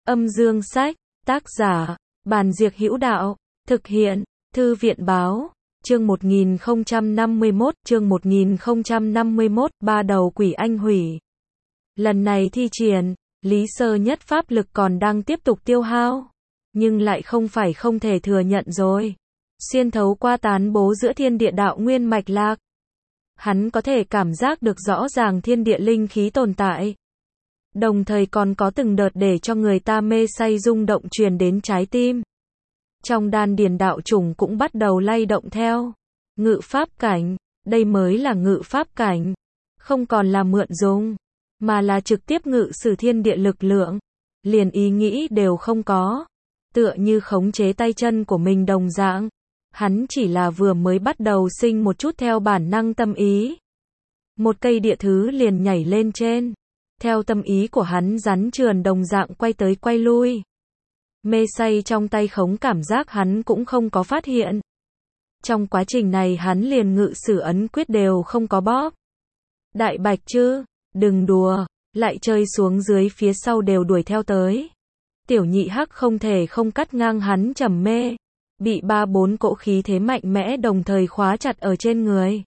Âm dương sách, tác giả, Bàn Diệc Hữu Đạo, thực hiện, Thư viện Báo, chương 1051, ba đầu quỷ anh hủy. Lần này thi triển, Lý Sơ Nhất pháp lực còn đang tiếp tục tiêu hao, nhưng lại không phải không thể thừa nhận rồi. Xuyên thấu qua tán bố giữa thiên địa đạo nguyên mạch lạc, hắn có thể cảm giác được rõ ràng thiên địa linh khí tồn tại. Đồng thời còn có từng đợt để cho người ta mê say rung động truyền đến trái tim. Trong đan điền đạo chủng cũng bắt đầu lay động theo. Ngự pháp cảnh, đây mới là ngự pháp cảnh. Không còn là mượn dùng, mà là trực tiếp ngự sử thiên địa lực lượng. Liền ý nghĩ đều không có. Tựa như khống chế tay chân của mình đồng dạng. Hắn chỉ là vừa mới bắt đầu sinh một chút theo bản năng tâm ý. Một cây địa thứ liền nhảy lên trên. Theo tâm ý của hắn rắn trườn đồng dạng quay tới quay lui. Mê say trong tay khống cảm giác hắn cũng không có phát hiện. Trong quá trình này hắn liền ngự sử ấn quyết đều không có bóp. Đại bạch chứ, đừng đùa, lại chơi xuống dưới phía sau đều đuổi theo tới. Tiểu nhị hắc không thể không cắt ngang hắn trầm mê. Bị 3-4 cỗ khí thế mạnh mẽ đồng thời khóa chặt ở trên người.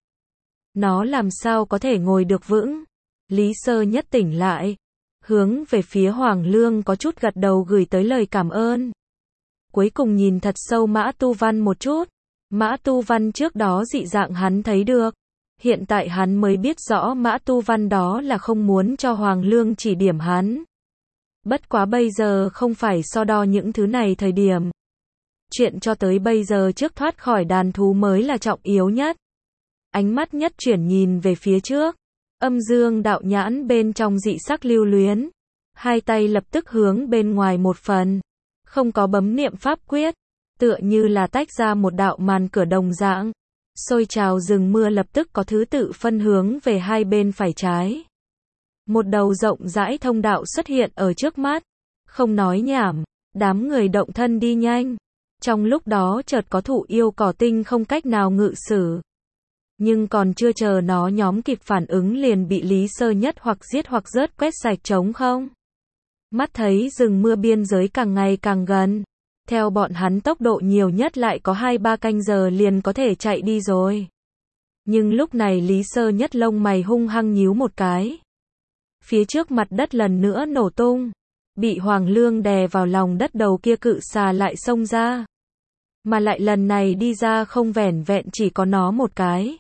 Nó làm sao có thể ngồi được vững. Lý Sơ Nhất tỉnh lại, hướng về phía Hoàng Lương có chút gật đầu gửi tới lời cảm ơn. Cuối cùng nhìn thật sâu Mã Tu Văn một chút. Mã Tu Văn trước đó dị dạng hắn thấy được. Hiện tại hắn mới biết rõ Mã Tu Văn đó là không muốn cho Hoàng Lương chỉ điểm hắn. Bất quá bây giờ không phải so đo những thứ này thời điểm. Chuyện cho tới bây giờ trước thoát khỏi đàn thú mới là trọng yếu nhất. Ánh mắt nhất chuyển nhìn về phía trước. Âm dương đạo nhãn bên trong dị sắc lưu luyến. Hai tay lập tức hướng bên ngoài một phần. Không có bấm niệm pháp quyết. Tựa như là tách ra một đạo màn cửa đồng dạng. Xôi trào rừng mưa lập tức có thứ tự phân hướng về hai bên phải trái. Một đầu rộng rãi thông đạo xuất hiện ở trước mắt. Không nói nhảm, đám người động thân đi nhanh. Trong lúc đó chợt có thụ yêu cỏ tinh không cách nào ngự sử. Nhưng còn chưa chờ nó nhóm kịp phản ứng liền bị Lý Sơ Nhất hoặc giết hoặc rớt quét sạch trống không. Mắt thấy rừng mưa biên giới càng ngày càng gần. Theo bọn hắn tốc độ nhiều nhất lại có 2-3 canh giờ liền có thể chạy đi rồi. Nhưng lúc này Lý Sơ Nhất lông mày hung hăng nhíu một cái. Phía trước mặt đất lần nữa nổ tung. Bị Hoàng Lương đè vào lòng đất đầu kia cự xà lại xông ra. Mà lại lần này đi ra không vẻn vẹn chỉ có nó một cái.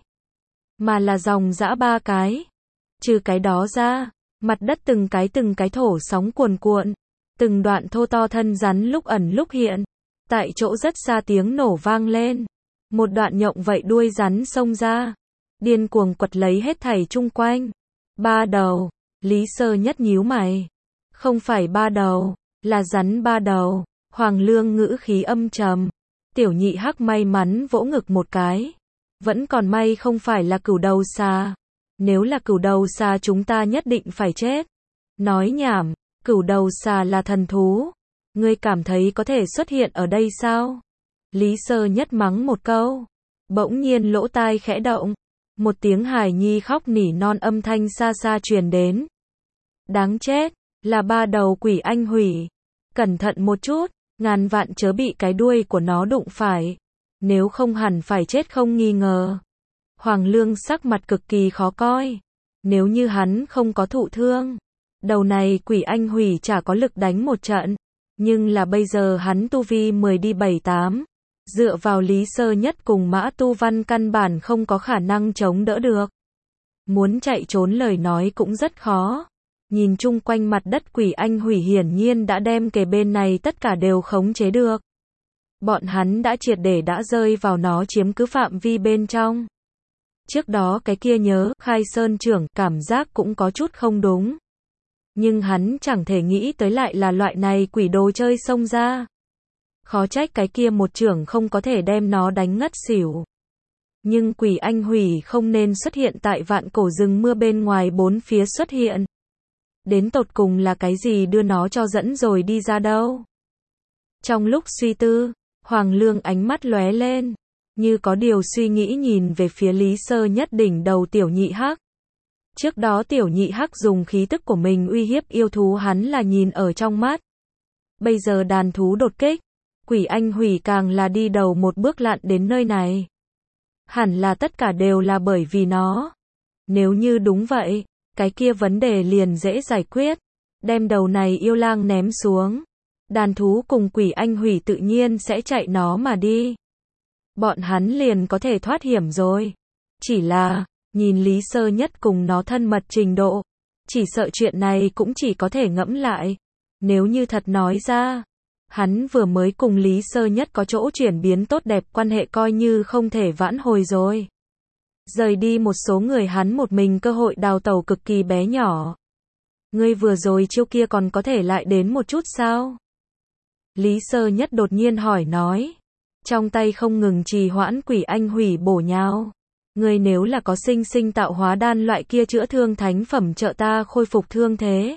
Mà là dòng dã 3 cái. Trừ cái đó ra, mặt đất từng cái thổ sóng cuồn cuộn. Từng đoạn thô to thân rắn lúc ẩn lúc hiện. Tại chỗ rất xa tiếng nổ vang lên. Một đoạn nhộng vậy đuôi rắn xông ra. Điên cuồng quật lấy hết thảy chung quanh. 3 đầu, Lý Sơ Nhất nhíu mày. Không phải 3 đầu, là rắn 3 đầu. Hoàng Lương ngữ khí âm trầm. Tiểu nhị hắc may mắn vỗ ngực một cái. Vẫn còn may không phải là cửu đầu xà. Nếu là cửu đầu xà chúng ta nhất định phải chết. Nói nhảm, cửu đầu xà là thần thú. Ngươi cảm thấy có thể xuất hiện ở đây sao? Lý Sơ Nhất mắng một câu. Bỗng nhiên lỗ tai khẽ động. Một tiếng hài nhi khóc nỉ non âm thanh xa xa truyền đến. Đáng chết, là 3 đầu quỷ anh hủy. Cẩn thận một chút, ngàn vạn chớ bị cái đuôi của nó đụng phải. Nếu không hẳn phải chết không nghi ngờ. Hoàng Lương sắc mặt cực kỳ khó coi. Nếu như hắn không có thụ thương, đầu này quỷ anh hủy chả có lực đánh một trận. Nhưng là bây giờ hắn tu vi 10 đi 7-8. Dựa vào Lý Sơ Nhất cùng Mã Tu Văn căn bản không có khả năng chống đỡ được. Muốn chạy trốn lời nói cũng rất khó. Nhìn chung quanh mặt đất quỷ anh hủy hiển nhiên đã đem kề bên này tất cả đều khống chế được. Bọn hắn đã triệt để đã rơi vào nó chiếm cứ phạm vi bên trong. Trước đó cái kia nhớ, Khai Sơn trưởng, cảm giác cũng có chút không đúng. Nhưng hắn chẳng thể nghĩ tới lại là loại này quỷ đồ chơi xông ra. Khó trách cái kia một trưởng không có thể đem nó đánh ngất xỉu. Nhưng quỷ anh hủy không nên xuất hiện tại vạn cổ rừng mưa bên ngoài bốn phía xuất hiện. Đến tột cùng là cái gì đưa nó cho dẫn rồi đi ra đâu? Trong lúc suy tư, Hoàng Lương ánh mắt lóe lên, như có điều suy nghĩ nhìn về phía Lý Sơ Nhất đỉnh đầu tiểu nhị hắc. Trước đó tiểu nhị hắc dùng khí tức của mình uy hiếp yêu thú hắn là nhìn ở trong mắt. Bây giờ đàn thú đột kích, Quỷ Anh Hủy càng là đi đầu một bước lặn đến nơi này. Hẳn là tất cả đều là bởi vì nó. Nếu như đúng vậy, cái kia vấn đề liền dễ giải quyết. Đem đầu này yêu lang ném xuống. Đàn thú cùng Quỷ Anh Hủy tự nhiên sẽ chạy nó mà đi. Bọn hắn liền có thể thoát hiểm rồi. Chỉ là, nhìn Lý Sơ Nhất cùng nó thân mật trình độ, chỉ sợ chuyện này cũng chỉ có thể ngẫm lại. Nếu như thật nói ra, hắn vừa mới cùng Lý Sơ Nhất có chỗ chuyển biến tốt đẹp, quan hệ coi như không thể vãn hồi rồi. Rời đi một số người, hắn một mình cơ hội đào tẩu cực kỳ bé nhỏ. Ngươi vừa rồi chiêu kia còn có thể lại đến một chút sao? Lý Sơ Nhất đột nhiên hỏi nói. Trong tay không ngừng trì hoãn Quỷ Anh Hủy bổ nhào. Ngươi nếu là có sinh tạo hóa đan loại kia chữa thương thánh phẩm trợ ta khôi phục thương thế,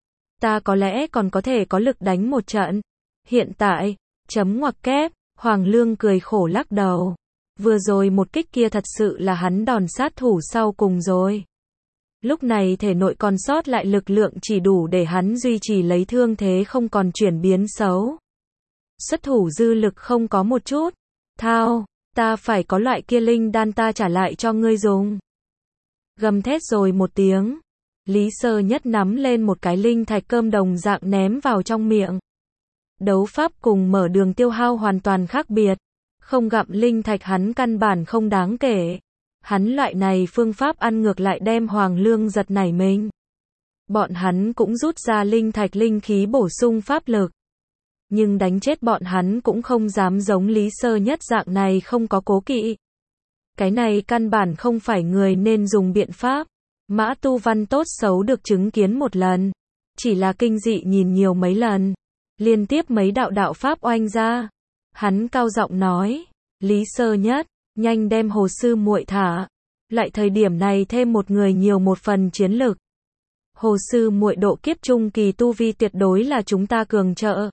ta có lẽ còn có thể có lực đánh một trận. Hiện tại, chấm ngoặc kép, Hoàng Lương cười khổ lắc đầu. Vừa rồi một kích kia thật sự là hắn đòn sát thủ sau cùng rồi. Lúc này thể nội còn sót lại lực lượng chỉ đủ để hắn duy trì lấy thương thế không còn chuyển biến xấu. Xuất thủ dư lực không có một chút. Thao, ta phải có loại kia linh đan, ta trả lại cho ngươi dùng. Gầm thét rồi một tiếng. Lý Sơ Nhất nắm lên một cái linh thạch cơm đồng dạng ném vào trong miệng. Đấu pháp cùng mở đường tiêu hao hoàn toàn khác biệt. Không gặm linh thạch hắn căn bản không đáng kể. Hắn loại này phương pháp ăn ngược lại đem Hoàng Lương giật nảy mình. Bọn hắn cũng rút ra linh thạch linh khí bổ sung pháp lực. Nhưng đánh chết bọn hắn cũng không dám giống Lý Sơ Nhất dạng này không có cố kỵ. Cái này căn bản không phải người nên dùng biện pháp. Mã Tu Văn tốt xấu được chứng kiến một lần. Chỉ là kinh dị nhìn nhiều mấy lần. Liên tiếp mấy đạo pháp oanh ra. Hắn cao giọng nói. Lý Sơ Nhất, nhanh đem Hồ Sư muội thả. Lại thời điểm này thêm một người nhiều một phần chiến lực. Hồ Sư muội độ kiếp trung kỳ tu vi tuyệt đối là chúng ta cường trợ.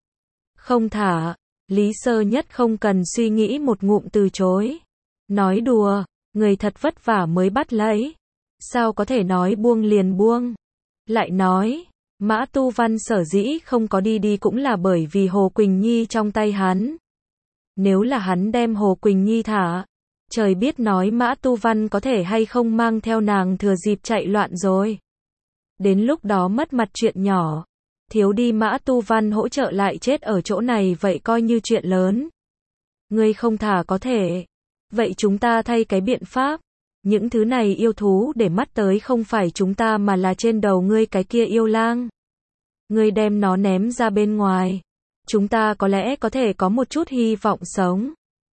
Không thả. Lý Sơ Nhất không cần suy nghĩ một ngụm từ chối. Nói đùa, người thật vất vả mới bắt lấy. Sao có thể nói buông liền buông. Lại nói, Mã Tu Văn sở dĩ không có đi cũng là bởi vì Hồ Quỳnh Nhi trong tay hắn. Nếu là hắn đem Hồ Quỳnh Nhi thả, trời biết nói Mã Tu Văn có thể hay không mang theo nàng thừa dịp chạy loạn rồi. Đến lúc đó mất mặt chuyện nhỏ. Thiếu đi Mã Tu Văn hỗ trợ lại chết ở chỗ này vậy coi như chuyện lớn. Ngươi không thả có thể. Vậy chúng ta thay cái biện pháp. Những thứ này yêu thú để mắt tới không phải chúng ta mà là trên đầu ngươi cái kia yêu lang. Ngươi đem nó ném ra bên ngoài. Chúng ta có lẽ có thể có một chút hy vọng sống.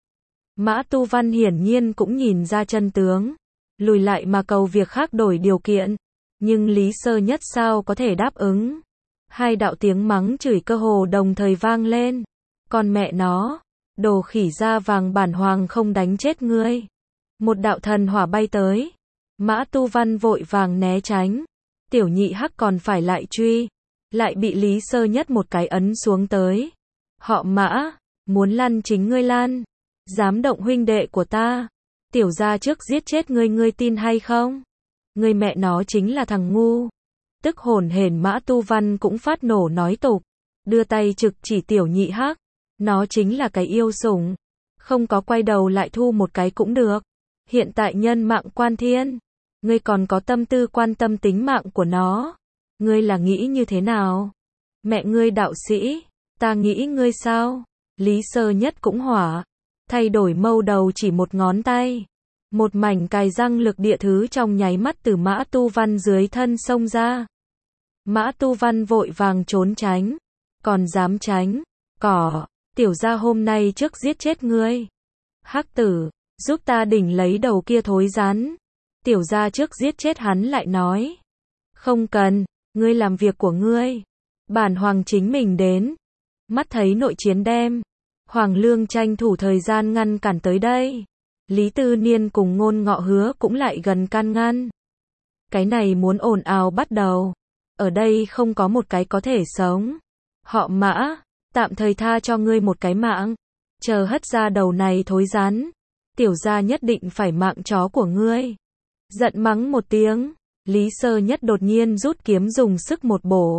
Mã Tu Văn hiển nhiên cũng nhìn ra chân tướng. Lùi lại mà cầu việc khác đổi điều kiện. Nhưng Lý Sơ Nhất sao có thể đáp ứng. Hai đạo tiếng mắng chửi cơ hồ đồng thời vang lên. Con mẹ nó, đồ khỉ da vàng, bản hoàng không đánh chết ngươi. Một đạo thần hỏa bay tới. Mã Tu Văn vội vàng né tránh. Tiểu nhị hắc còn phải lại truy. Lại bị Lý Sơ Nhất một cái ấn xuống tới. Họ Mã, muốn lăn chính ngươi lăn. Dám động huynh đệ của ta. Tiểu gia trước giết chết ngươi, ngươi tin hay không? Ngươi mẹ nó chính là thằng ngu. Tức hồn hển Mã Tu Văn cũng phát nổ nói tục. Đưa tay trực chỉ tiểu nhị hắc. Nó chính là cái yêu sủng. Không có quay đầu lại thu một cái cũng được. Hiện tại nhân mạng quan thiên. Ngươi còn có tâm tư quan tâm tính mạng của nó. Ngươi là nghĩ như thế nào? Mẹ ngươi đạo sĩ. Ta nghĩ ngươi sao? Lý Sơ Nhất cũng hỏa. Thay đổi mâu đầu chỉ một ngón tay. Một mảnh cài răng lực địa thứ trong nháy mắt từ Mã Tu Văn dưới thân xông ra. Mã Tu Văn vội vàng trốn tránh. Còn dám tránh. Cỏ. Tiểu gia hôm nay trước giết chết ngươi. Hắc tử. Giúp ta đỉnh lấy đầu kia thối rắn. Tiểu gia trước giết chết hắn lại nói. Không cần. Ngươi làm việc của ngươi. Bản hoàng chính mình đến. Mắt thấy nội chiến đem. Hoàng Lương tranh thủ thời gian ngăn cản tới đây. Lý Tư Niên cùng Ngôn Ngọ Hứa cũng lại gần can ngăn. Cái này muốn ồn ào bắt đầu. Ở đây không có một cái có thể sống. Họ Mã, tạm thời tha cho ngươi một cái mạng. Chờ hất ra đầu này thối rắn. Tiểu gia nhất định phải mạng chó của ngươi. Giận mắng một tiếng. Lý Sơ Nhất đột nhiên rút kiếm dùng sức một bổ.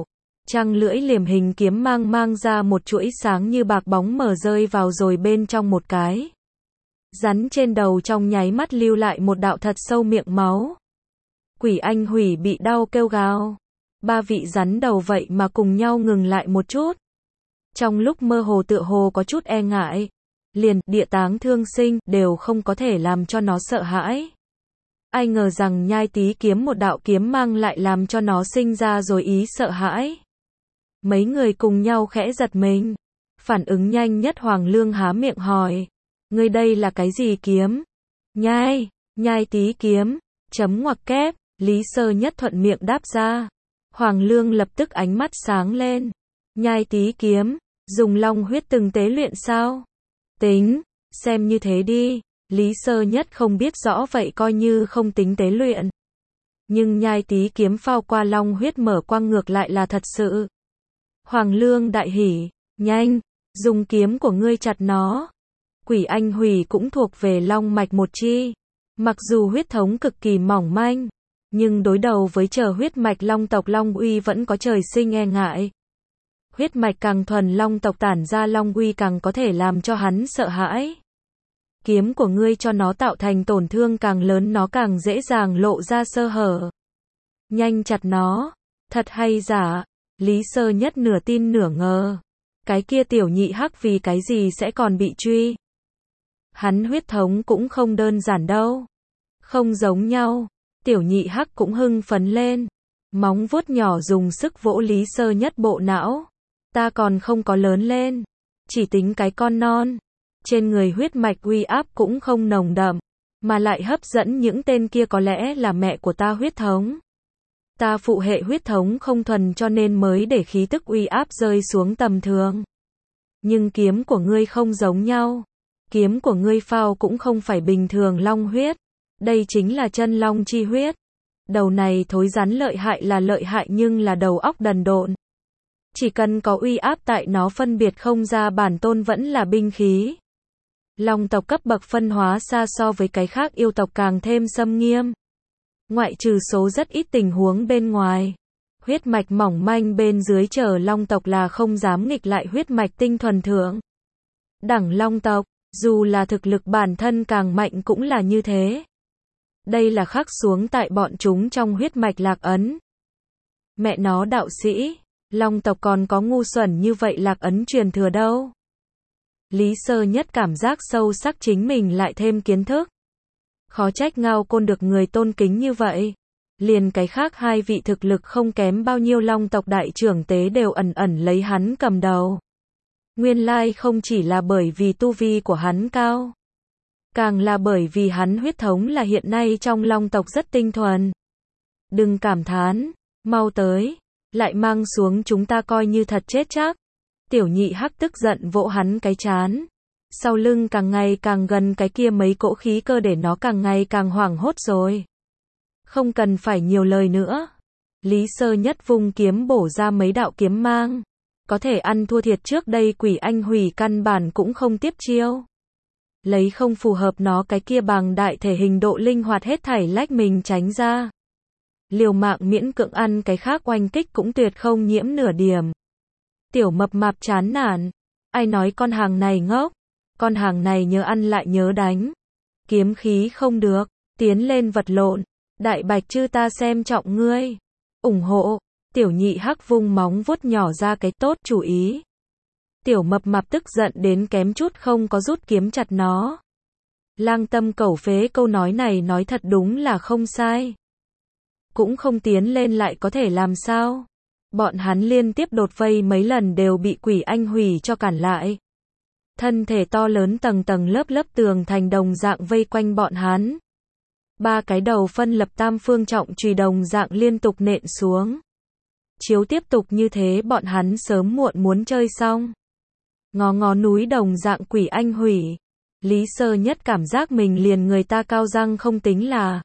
Trăng lưỡi liềm hình kiếm mang ra một chuỗi sáng như bạc bóng mờ rơi vào rồi bên trong một cái rắn trên đầu trong nháy mắt lưu lại một đạo thật sâu miệng máu. Quỷ Anh Hủy bị đau kêu gào. Ba vị rắn đầu vậy mà cùng nhau ngừng lại một chút. Trong lúc mơ hồ tựa hồ có chút e ngại. Liền, địa táng thương sinh, đều không có thể làm cho nó sợ hãi. Ai ngờ rằng Nhai Tý kiếm một đạo kiếm mang lại làm cho nó sinh ra rồi ý sợ hãi. Mấy người cùng nhau khẽ giật mình. Phản ứng nhanh nhất Hoàng Lương há miệng hỏi. Ngươi đây là cái gì kiếm? Nhai Tý kiếm. Chấm ngoặc kép. Lý Sơ Nhất thuận miệng đáp ra. Hoàng Lương lập tức ánh mắt sáng lên. Nhai Tý kiếm. Dùng long huyết từng tế luyện sao? Tính. Xem như thế đi. Lý Sơ Nhất không biết rõ vậy coi như không tính tế luyện. Nhưng Nhai Tý kiếm phao qua long huyết mở quang ngược lại là thật sự. Hoàng Lương đại hỉ. Nhanh. Dùng kiếm của ngươi chặt nó. Quỷ Anh Hủy cũng thuộc về long mạch một chi. Mặc dù huyết thống cực kỳ mỏng manh, nhưng đối đầu với huyết mạch long tộc Long Uy vẫn có trời sinh e ngại. Huyết mạch càng thuần long tộc tản ra Long Uy càng có thể làm cho hắn sợ hãi. Kiếm của ngươi cho nó tạo thành tổn thương càng lớn nó càng dễ dàng lộ ra sơ hở. Nhanh chặt nó. Thật hay giả? Lý Sơ Nhất nửa tin nửa ngờ. Cái kia tiểu nhị hắc vì cái gì sẽ còn bị truy? Hắn huyết thống cũng không đơn giản đâu. Không giống nhau. Tiểu nhị hắc cũng hưng phấn lên. Móng vuốt nhỏ dùng sức vỗ Lý Sơ Nhất bộ não. Ta còn không có lớn lên. Chỉ tính cái con non. Trên người huyết mạch uy áp cũng không nồng đậm. Mà lại hấp dẫn những tên kia có lẽ là mẹ của ta huyết thống. Ta phụ hệ huyết thống không thuần cho nên mới để khí tức uy áp rơi xuống tầm thường. Nhưng kiếm của ngươi không giống nhau. Kiếm của ngươi phao cũng không phải bình thường long huyết. Đây chính là chân long chi huyết. Đầu này thối rắn lợi hại là lợi hại nhưng là đầu óc đần độn. Chỉ cần có uy áp tại nó phân biệt không ra bản tôn vẫn là binh khí. Long tộc cấp bậc phân hóa xa so với cái khác yêu tộc càng thêm xâm nghiêm. Ngoại trừ số rất ít tình huống bên ngoài. Huyết mạch mỏng manh bên dưới long tộc là không dám nghịch lại huyết mạch tinh thuần thượng. Đẳng long tộc, dù là thực lực bản thân càng mạnh cũng là như thế. Đây là khắc xuống tại bọn chúng trong huyết mạch lạc ấn. Mẹ nó đạo sĩ, long tộc còn có ngu xuẩn như vậy lạc ấn truyền thừa đâu. Lý Sơ Nhất cảm giác sâu sắc chính mình lại thêm kiến thức. Khó trách Ngao Côn được người tôn kính như vậy. Liền cái khác hai vị thực lực không kém bao nhiêu long tộc đại trưởng tế đều ẩn ẩn lấy hắn cầm đầu. Nguyên lai không chỉ là bởi vì tu vi của hắn cao. Càng là bởi vì hắn huyết thống là hiện nay trong long tộc rất tinh thuần. Đừng cảm thán, mau tới, lại mang xuống chúng ta coi như thật chết chắc. Tiểu nhị hắc tức giận vỗ hắn cái trán. Sau lưng càng ngày càng gần cái kia mấy cỗ khí cơ để nó càng ngày càng hoảng hốt rồi. Không cần phải nhiều lời nữa. Lý Sơ Nhất vung kiếm bổ ra mấy đạo kiếm mang. Có thể ăn thua thiệt trước đây Quỷ Anh Hủy căn bản cũng không tiếp chiêu. Lấy không phù hợp nó cái kia bằng đại thể hình độ linh hoạt hết thảy lách mình tránh ra. Liều mạng miễn cưỡng ăn cái khác oanh kích cũng tuyệt không nhiễm nửa điểm. Tiểu mập mạp chán nản. Ai nói con hàng này ngốc. Con hàng này nhớ ăn lại nhớ đánh. Kiếm khí không được. Tiến lên vật lộn. Đại bạch chư ta xem trọng ngươi. Ủng hộ. Tiểu nhị hắc vung móng vuốt nhỏ ra cái tốt chủ ý. Tiểu mập mạp tức giận đến kém chút không có rút kiếm chặt nó. Lang tâm cẩu phế câu nói này nói thật đúng là không sai. Cũng không tiến lên lại có thể làm sao. Bọn hắn liên tiếp đột vây mấy lần đều bị Quỷ Anh Hủy cho cản lại. Thân thể to lớn tầng tầng lớp lớp tường thành đồng dạng vây quanh bọn hắn. Ba cái đầu phân lập tam phương trọng chùy đồng dạng liên tục nện xuống. Chiếu tiếp tục như thế bọn hắn sớm muộn muốn chơi xong. Ngó núi đồng dạng Quỷ Anh Hủy. Lý Sơ Nhất cảm giác mình liền người ta cao răng không tính là.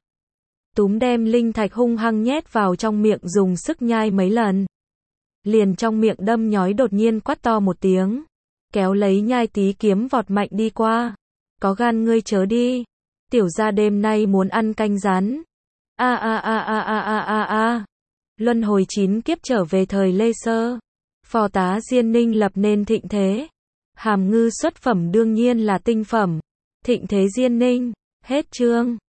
Túm đem linh thạch hung hăng nhét vào trong miệng dùng sức nhai mấy lần. Liền trong miệng đâm nhói đột nhiên quát to một tiếng. Kéo lấy Nhai Tý kiếm vọt mạnh đi qua. Có gan ngươi chớ đi. Tiểu gia đêm nay muốn ăn canh rắn. A. Luân hồi 9 kiếp trở về thời Lê Sơ. Phò tá Diên Ninh lập nên thịnh thế. Hàm Ngư xuất phẩm đương nhiên là tinh phẩm. Thịnh thế Diên Ninh. Hết chương.